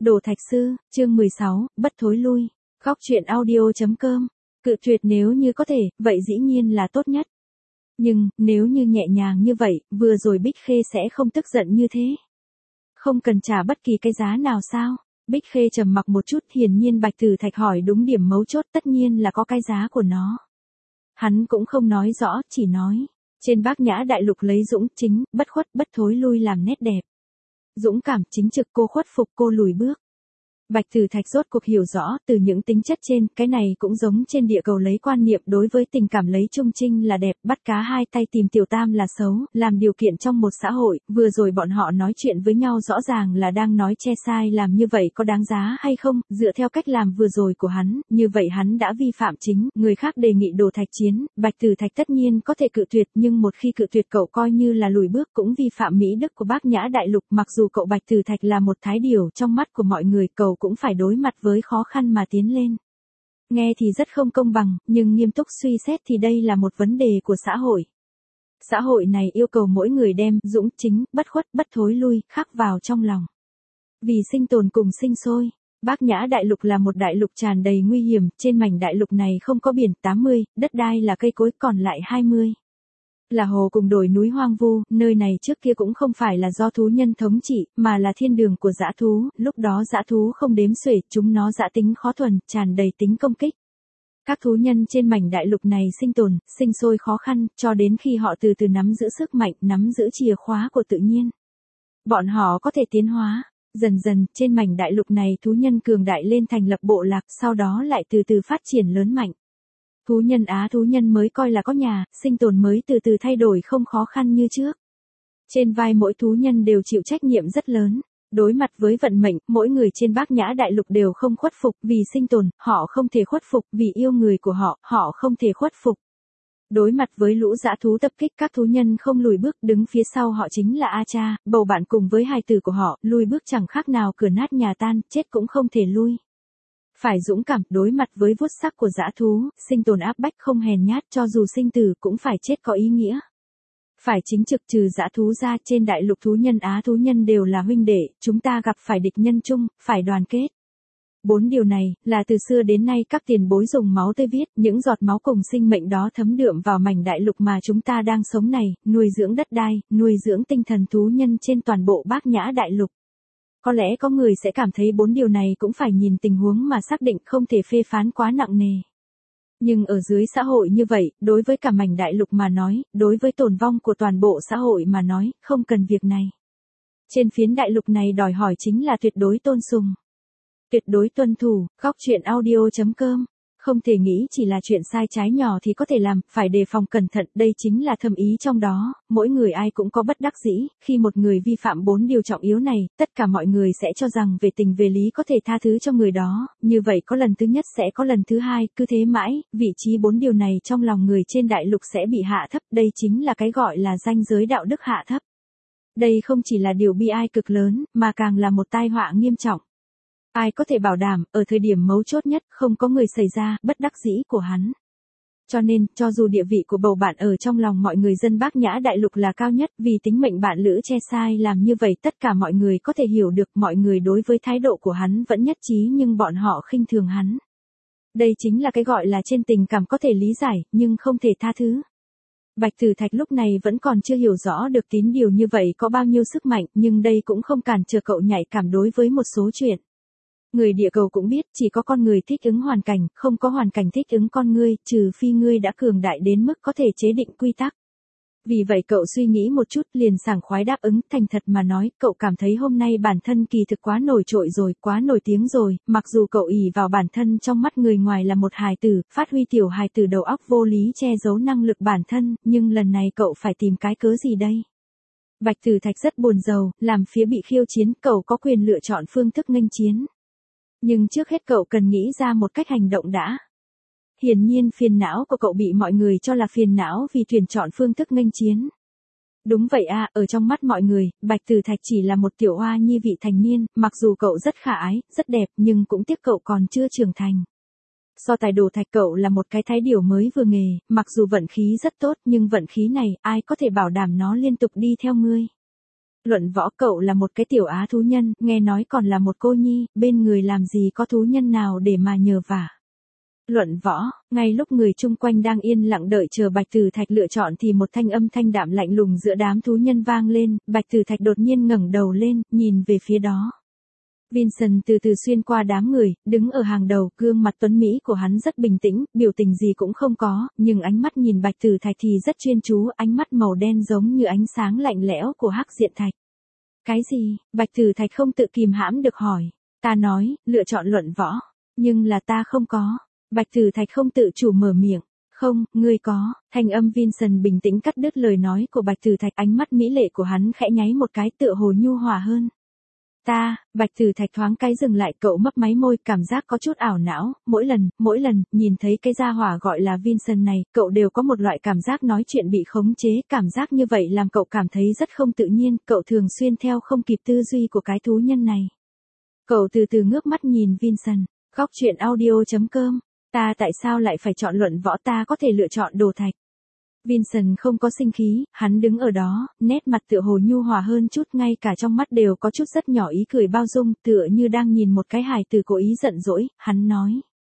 Đồ Thạch Sư, chương 16, bất thối lui. Góc truyện audio.com. Cự tuyệt nếu như có thể, vậy dĩ nhiên là tốt nhất. Nhưng, nếu như nhẹ nhàng như vậy, vừa rồi Bích Khê sẽ không tức giận như thế. Không cần trả bất kỳ cái giá nào sao? Bích Khê trầm mặc một chút, hiển nhiên Bạch Tử Thạch hỏi đúng điểm mấu chốt, tất nhiên là có cái giá của nó. Hắn cũng không nói rõ, chỉ nói, trên Bát Nhã Đại Lục lấy dũng, chính, bất khuất, bất thối lui làm nét đẹp. Dũng cảm, chính trực, cô khuất phục, cô lùi bước. Bạch Tử Thạch rốt cuộc hiểu rõ, từ những tính chất trên, cái này cũng giống trên địa cầu lấy quan niệm đối với tình cảm lấy trung trinh là đẹp, bắt cá hai tay tìm tiểu tam là xấu, làm điều kiện trong một xã hội, vừa rồi bọn họ nói chuyện với nhau rõ ràng là đang nói che sai, làm như vậy có đáng giá hay không, dựa theo cách làm vừa rồi của hắn, như vậy hắn đã vi phạm chính, người khác đề nghị Đồ Thạch chiến, Bạch Tử Thạch tất nhiên có thể cự tuyệt, nhưng một khi cự tuyệt cậu coi như là lùi bước, cũng vi phạm mỹ đức của Bát Nhã Đại Lục, mặc dù cậu Bạch Tử Thạch là một thái điểu trong mắt của mọi người, cậu cũng phải đối mặt với khó khăn mà tiến lên. Nghe thì rất không công bằng, nhưng nghiêm túc suy xét thì đây là một vấn đề của xã hội. Xã hội này yêu cầu mỗi người đem dũng, chính, bất khuất, bất thối lui, khắc vào trong lòng. Vì sinh tồn cùng sinh sôi, Bát Nhã Đại Lục là một đại lục tràn đầy nguy hiểm, trên mảnh đại lục này không có biển, 80, đất đai là cây cối, còn lại 20. Là hồ cùng đồi núi hoang vu, nơi này trước kia cũng không phải là do thú nhân thống trị, mà là thiên đường của dã thú, lúc đó dã thú không đếm xuể, chúng nó dã tính khó thuần, tràn đầy tính công kích. Các thú nhân trên mảnh đại lục này sinh tồn, sinh sôi khó khăn, cho đến khi họ từ từ nắm giữ sức mạnh, nắm giữ chìa khóa của tự nhiên. Bọn họ có thể tiến hóa. Dần dần, trên mảnh đại lục này thú nhân cường đại lên thành lập bộ lạc, sau đó lại từ từ phát triển lớn mạnh. Thú nhân Á thú nhân mới coi là có nhà, sinh tồn mới từ từ thay đổi không khó khăn như trước. Trên vai mỗi thú nhân đều chịu trách nhiệm rất lớn. Đối mặt với vận mệnh, mỗi người trên Bát Nhã Đại Lục đều không khuất phục, vì sinh tồn, họ không thể khuất phục, vì yêu người của họ, họ không thể khuất phục. Đối mặt với lũ dã thú tập kích, các thú nhân không lùi bước, đứng phía sau họ chính là A Cha, bầu bạn cùng với hài tử của họ, lùi bước chẳng khác nào cửa nát nhà tan, chết cũng không thể lui. Phải dũng cảm, đối mặt với vuốt sắc của dã thú, sinh tồn áp bách không hèn nhát, cho dù sinh tử cũng phải chết có ý nghĩa. Phải chính trực, trừ dã thú ra, trên đại lục thú nhân Á thú nhân đều là huynh đệ, chúng ta gặp phải địch nhân chung, phải đoàn kết. 4 điều này, là từ xưa đến nay các tiền bối dùng máu tươi viết, những giọt máu cùng sinh mệnh đó thấm đượm vào mảnh đại lục mà chúng ta đang sống này, nuôi dưỡng đất đai, nuôi dưỡng tinh thần thú nhân trên toàn bộ Bát Nhã Đại Lục. Có lẽ có người sẽ cảm thấy 4 điều này cũng phải nhìn tình huống mà xác định, không thể phê phán quá nặng nề. Nhưng ở dưới xã hội như vậy, đối với cả mảnh đại lục mà nói, đối với tồn vong của toàn bộ xã hội mà nói, không cần việc này. Trên phiến đại lục này đòi hỏi chính là tuyệt đối tôn sùng, tuyệt đối tuân thủ. Góc truyện audio.com. Không thể nghĩ chỉ là chuyện sai trái nhỏ thì có thể làm, phải đề phòng cẩn thận, đây chính là thâm ý trong đó, mỗi người ai cũng có bất đắc dĩ, khi một người vi phạm 4 điều trọng yếu này, tất cả mọi người sẽ cho rằng về tình về lý có thể tha thứ cho người đó, như vậy có lần thứ nhất sẽ có lần thứ hai, cứ thế mãi, vị trí 4 điều này trong lòng người trên đại lục sẽ bị hạ thấp, đây chính là cái gọi là ranh giới đạo đức hạ thấp. Đây không chỉ là điều bi ai cực lớn, mà càng là một tai họa nghiêm trọng. Ai có thể bảo đảm, ở thời điểm mấu chốt nhất, không có người xảy ra, bất đắc dĩ của hắn. Cho nên, cho dù địa vị của bầu bạn ở trong lòng mọi người dân Bát Nhã Đại Lục là cao nhất, vì tính mệnh bạn lữ che sai làm như vậy, tất cả mọi người có thể hiểu được, mọi người đối với thái độ của hắn vẫn nhất trí nhưng bọn họ khinh thường hắn. Đây chính là cái gọi là trên tình cảm có thể lý giải, nhưng không thể tha thứ. Bạch Tử Thạch lúc này vẫn còn chưa hiểu rõ được tín điều như vậy có bao nhiêu sức mạnh, nhưng đây cũng không cản trở cậu nhạy cảm đối với một số chuyện. Người địa cầu cũng biết, chỉ có con người thích ứng hoàn cảnh, không có hoàn cảnh thích ứng con ngươi, trừ phi ngươi đã cường đại đến mức có thể chế định quy tắc. Vì vậy cậu suy nghĩ một chút liền sảng khoái đáp ứng, thành thật mà nói, cậu cảm thấy hôm nay bản thân kỳ thực quá nổi trội rồi, quá nổi tiếng rồi, mặc dù cậu ỷ vào bản thân trong mắt người ngoài là một hài tử, phát huy tiểu hài tử đầu óc vô lý che giấu năng lực bản thân, nhưng lần này cậu phải tìm cái cớ gì đây? Bạch Tử Thạch rất buồn rầu, làm phía bị khiêu chiến, cậu có quyền lựa chọn phương thức nghênh chiến. Nhưng trước hết cậu cần nghĩ ra một cách hành động đã. Hiển nhiên phiền não của cậu bị mọi người cho là phiền não vì tuyển chọn phương thức nghênh chiến. Đúng vậy à, ở trong mắt mọi người, Bạch Tử Thạch chỉ là một tiểu hoa nhi vị thành niên, mặc dù cậu rất khả ái, rất đẹp, nhưng cũng tiếc cậu còn chưa trưởng thành. So tài Đồ Thạch cậu là một cái thái điểu mới vừa nghề, mặc dù vận khí rất tốt nhưng vận khí này, ai có thể bảo đảm nó liên tục đi theo ngươi. Luận Võ, cậu là một cái tiểu á thú nhân, nghe nói còn là một cô nhi, bên người làm gì có thú nhân nào để mà nhờ vả. Luận Võ, ngay lúc người chung quanh đang yên lặng đợi chờ Bạch Tử Thạch lựa chọn thì một thanh âm thanh đạm lạnh lùng giữa đám thú nhân vang lên, Bạch Tử Thạch đột nhiên ngẩng đầu lên, nhìn về phía đó. Vincent từ từ xuyên qua đám người, đứng ở hàng đầu, gương mặt tuấn mỹ của hắn rất bình tĩnh, biểu tình gì cũng không có, nhưng ánh mắt nhìn Bạch Tử Thạch thì rất chuyên chú, ánh mắt màu đen giống như ánh sáng lạnh lẽo của hắc diện thạch. Cái gì? Bạch Tử Thạch không tự kìm hãm được hỏi. Ta nói, lựa chọn Luận Võ. Nhưng là ta không có. Bạch Tử Thạch không tự chủ mở miệng. Không, ngươi có. Thanh âm Vincent bình tĩnh cắt đứt lời nói của Bạch Tử Thạch, ánh mắt mỹ lệ của hắn khẽ nháy một cái tựa hồ nhu hòa hơn. Bạch Tử Thạch thoáng cái dừng lại, cậu mấp máy môi, cảm giác có chút ảo não, mỗi lần, nhìn thấy cái gia hỏa gọi là Vincent này, cậu đều có một loại cảm giác nói chuyện bị khống chế, cảm giác như vậy làm cậu cảm thấy rất không tự nhiên, cậu thường xuyên theo không kịp tư duy của cái thú nhân này. Cậu từ từ ngước mắt nhìn Vincent, góc truyện audio.com, ta tại sao lại phải chọn Luận Võ, ta có thể lựa chọn Đồ Thạch. Vincent không có sinh khí, hắn đứng ở đó, nét mặt tựa hồ nhu hòa hơn chút, ngay cả trong mắt đều có chút rất nhỏ ý cười bao dung, tựa như đang nhìn một cái hài tử cố ý giận dỗi, hắn nói.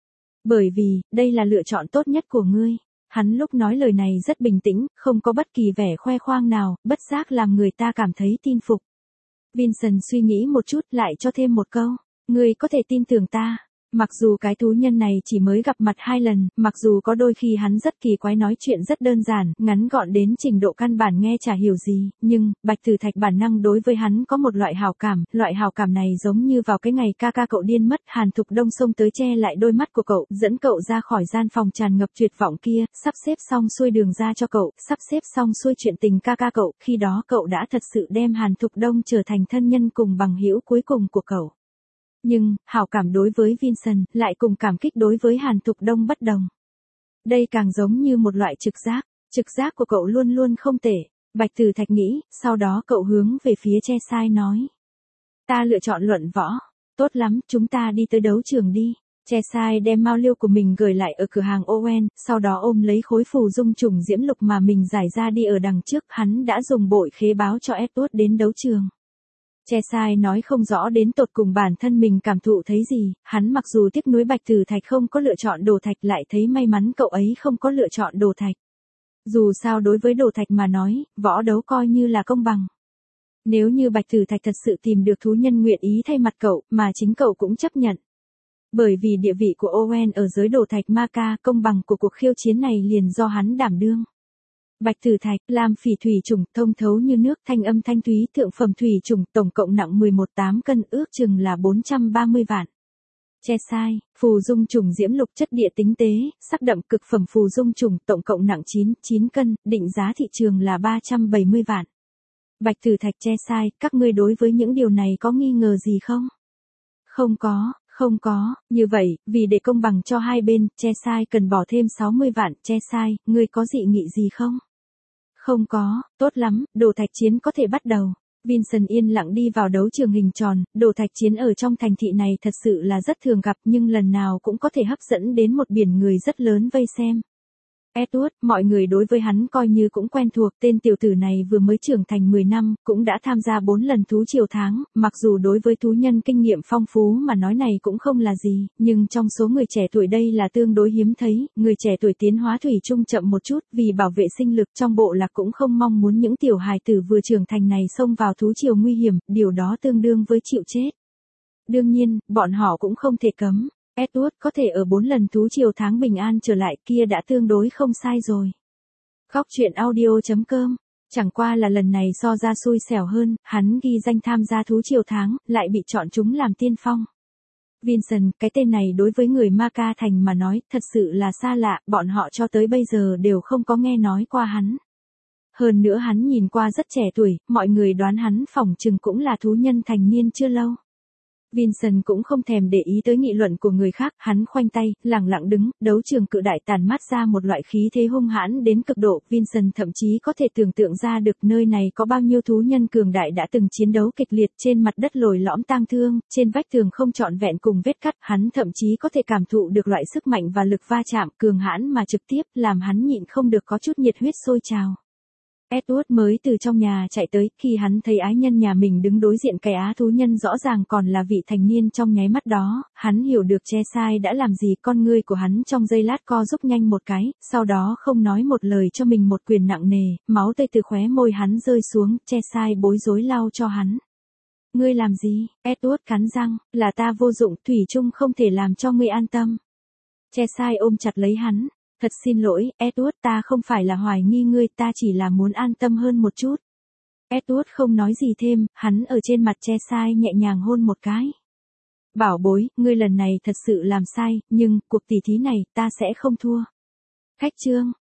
Bởi vì, đây là lựa chọn tốt nhất của ngươi. Hắn lúc nói lời này rất bình tĩnh, không có bất kỳ vẻ khoe khoang nào, bất giác làm người ta cảm thấy tin phục. Vincent suy nghĩ một chút lại cho thêm một câu, ngươi có thể tin tưởng ta. Mặc dù cái thú nhân này chỉ mới gặp mặt 2 lần, mặc dù có đôi khi hắn rất kỳ quái, nói chuyện rất đơn giản, ngắn gọn đến trình độ căn bản nghe chả hiểu gì, nhưng, Bạch Tử Thạch bản năng đối với hắn có một loại hảo cảm này giống như vào cái ngày ca ca cậu điên mất, Hàn Thục Đông xông tới che lại đôi mắt của cậu, dẫn cậu ra khỏi gian phòng tràn ngập tuyệt vọng kia, sắp xếp xong xuôi đường ra cho cậu, sắp xếp xong xuôi chuyện tình ca ca cậu, khi đó cậu đã thật sự đem Hàn Thục Đông trở thành thân nhân cùng bằng hữu cuối cùng của cậu. Nhưng, hảo cảm đối với Vincent, lại cùng cảm kích đối với Hàn Thục Đông bất đồng. Đây càng giống như một loại trực giác của cậu luôn luôn không tệ. Bạch Tử Thạch nghĩ, sau đó cậu hướng về phía Cheshire nói. Ta lựa chọn Luận Võ. Tốt lắm, chúng ta đi tới đấu trường đi. Cheshire đem mao liêu của mình gửi lại ở cửa hàng Owen, sau đó ôm lấy khối phù dung trùng diễm lục mà mình giải ra đi ở đằng trước, hắn đã dùng bội khế báo cho Edward đến đấu trường. Cheshire nói không rõ đến tột cùng bản thân mình cảm thụ thấy gì, hắn mặc dù tiếc nuối Bạch Tử Thạch không có lựa chọn Đồ Thạch, lại thấy may mắn cậu ấy không có lựa chọn Đồ Thạch. Dù sao đối với Đồ Thạch mà nói, võ đấu coi như là công bằng. Nếu như Bạch Tử Thạch thật sự tìm được thú nhân nguyện ý thay mặt cậu, mà chính cậu cũng chấp nhận. Bởi vì địa vị của Owen ở giới Đồ Thạch Ma Ca, công bằng của cuộc khiêu chiến này liền do hắn đảm đương. Bạch Tử Thạch, lam phỉ thủy trùng, thông thấu như nước, thanh âm thanh thúy, thượng phẩm thủy trùng, tổng cộng nặng 11,8 cân, ước chừng là 430 vạn. Cheshire, phù dung trùng diễm lục, chất địa tinh tế, sắc đậm, cực phẩm phù dung trùng, tổng cộng nặng 9 cân, định giá thị trường là 370 vạn. Bạch Tử Thạch, Cheshire, các ngươi đối với những điều này có nghi ngờ gì không? Không có, như vậy, vì để công bằng cho hai bên, Cheshire cần bỏ thêm 60 vạn, Cheshire, ngươi có dị nghị gì không? Không có, tốt lắm, Đồ Thạch chiến có thể bắt đầu. Vincent yên lặng đi vào đấu trường hình tròn, Đồ Thạch chiến ở trong thành thị này thật sự là rất thường gặp, nhưng lần nào cũng có thể hấp dẫn đến một biển người rất lớn vây xem. Edward, mọi người đối với hắn coi như cũng quen thuộc, tên tiểu tử này vừa mới trưởng thành 10 năm, cũng đã tham gia 4 lần thú triều tháng, mặc dù đối với thú nhân kinh nghiệm phong phú mà nói này cũng không là gì, nhưng trong số người trẻ tuổi đây là tương đối hiếm thấy, người trẻ tuổi tiến hóa thủy chung chậm một chút, vì bảo vệ sinh lực trong bộ lạc cũng không mong muốn những tiểu hài tử vừa trưởng thành này xông vào thú triều nguy hiểm, điều đó tương đương với chịu chết. Đương nhiên, bọn họ cũng không thể cấm. Edward có thể ở 4 lần thú triều tháng bình an trở lại kia đã tương đối không sai rồi. Góc truyện audio.com, chẳng qua là lần này so ra xui xẻo hơn, hắn ghi danh tham gia thú triều tháng, lại bị chọn chúng làm tiên phong. Vincent, cái tên này đối với người Ma Ca Thành mà nói, thật sự là xa lạ, bọn họ cho tới bây giờ đều không có nghe nói qua hắn. Hơn nữa hắn nhìn qua rất trẻ tuổi, mọi người đoán hắn phỏng chừng cũng là thú nhân thành niên chưa lâu. Vincent cũng không thèm để ý tới nghị luận của người khác, hắn khoanh tay, lặng lặng đứng, đấu trường cự đại tàn mát ra một loại khí thế hung hãn đến cực độ, Vincent thậm chí có thể tưởng tượng ra được nơi này có bao nhiêu thú nhân cường đại đã từng chiến đấu kịch liệt, trên mặt đất lồi lõm tang thương, trên vách tường không trọn vẹn cùng vết cắt, hắn thậm chí có thể cảm thụ được loại sức mạnh và lực va chạm cường hãn mà trực tiếp làm hắn nhịn không được có chút nhiệt huyết sôi trào. Edward mới từ trong nhà chạy tới, khi hắn thấy ái nhân nhà mình đứng đối diện cái á thú nhân rõ ràng còn là vị thành niên trong nháy mắt đó, hắn hiểu được Cheshire đã làm gì, con ngươi của hắn trong giây lát co rúm nhanh một cái, sau đó không nói một lời cho mình một quyền nặng nề, máu tươi từ khóe môi hắn rơi xuống, Cheshire bối rối lau cho hắn. Ngươi làm gì? Edward cắn răng, là ta vô dụng, thủy chung không thể làm cho ngươi an tâm. Cheshire ôm chặt lấy hắn. Thật xin lỗi, Edward, ta không phải là hoài nghi ngươi, ta chỉ là muốn an tâm hơn một chút. Edward không nói gì thêm, hắn ở trên mặt Cheshire nhẹ nhàng hôn một cái. Bảo bối, ngươi lần này thật sự làm sai, nhưng, cuộc tỷ thí này, ta sẽ không thua. Khách trương.